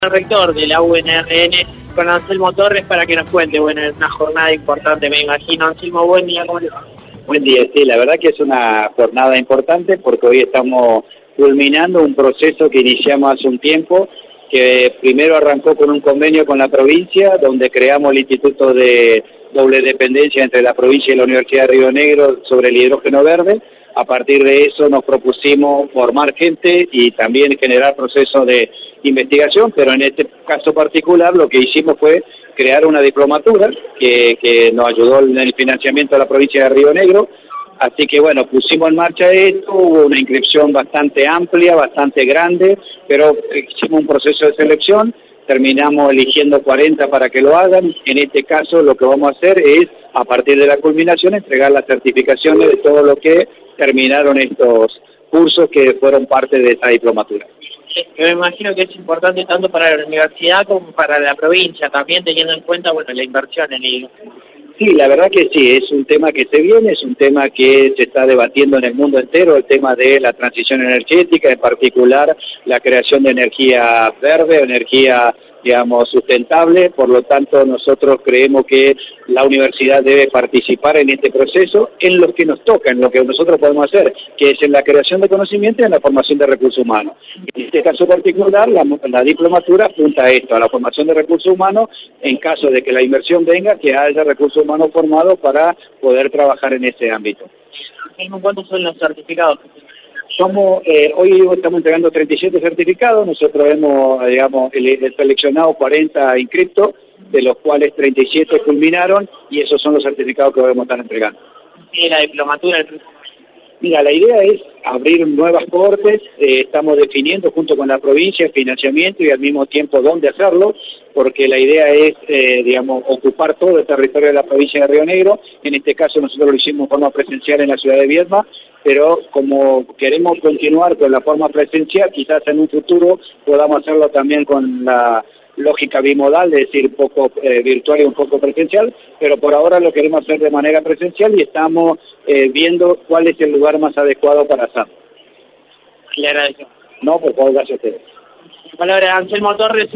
El rector de la UNRN con Anselmo Torres para que nos cuente, bueno, es una jornada importante, me imagino. Anselmo, buen día, ¿cómo le va? Buen día, sí, la verdad que es una jornada importante porque hoy estamos culminando un proceso que iniciamos hace un tiempo, que primero arrancó con un convenio con la provincia, donde creamos el Instituto de Doble Dependencia entre la provincia y la Universidad de Río Negro sobre el hidrógeno verde. A partir de eso nos propusimos formar gente y también generar procesos de investigación, pero en este caso particular lo que hicimos fue crear una diplomatura que nos ayudó en el financiamiento de la provincia de Río Negro. Así que bueno, pusimos en marcha esto, hubo una inscripción bastante amplia, bastante grande, pero hicimos un proceso de selección, terminamos eligiendo 40 para que lo hagan. En este caso lo que vamos a hacer es, a partir de la culminación, entregar las certificaciones de todo lo que terminaron estos cursos que fueron parte de esta diplomatura. Me imagino que es importante tanto para la universidad como para la provincia, también teniendo en cuenta, bueno, la inversión en ello. Sí, la verdad que sí, es un tema que se viene, es un tema que se está debatiendo en el mundo entero, el tema de la transición energética, en particular la creación de energía verde, energía, digamos, sustentable. Por lo tanto, nosotros creemos que la universidad debe participar en este proceso, en lo que nos toca, en lo que nosotros podemos hacer, que es en la creación de conocimiento y en la formación de recursos humanos. En este caso particular, la diplomatura apunta a esto, a la formación de recursos humanos, en caso de que la inversión venga, que haya recursos humanos formados para poder trabajar en ese ámbito. ¿Cuántos son los certificados? Hoy estamos entregando 37 certificados, nosotros hemos, digamos, seleccionado 40 inscriptos, de los cuales 37 culminaron, y esos son los certificados que vamos a estar entregando. ¿Y la diplomatura? Mira, la idea es abrir nuevas cohortes, estamos definiendo junto con la provincia el financiamiento y al mismo tiempo dónde hacerlo, porque la idea es, digamos, ocupar todo el territorio de la provincia de Río Negro. En este caso nosotros lo hicimos en forma presencial en la ciudad de Viedma, pero como queremos continuar con la forma presencial, quizás en un futuro podamos hacerlo también con la lógica bimodal, es decir, un poco virtual y un poco presencial, pero por ahora lo queremos hacer de manera presencial y estamos viendo cuál es el lugar más adecuado para hacerlo. Le agradezco. No, por favor, gracias a ustedes. Palabra de Anselmo Torres.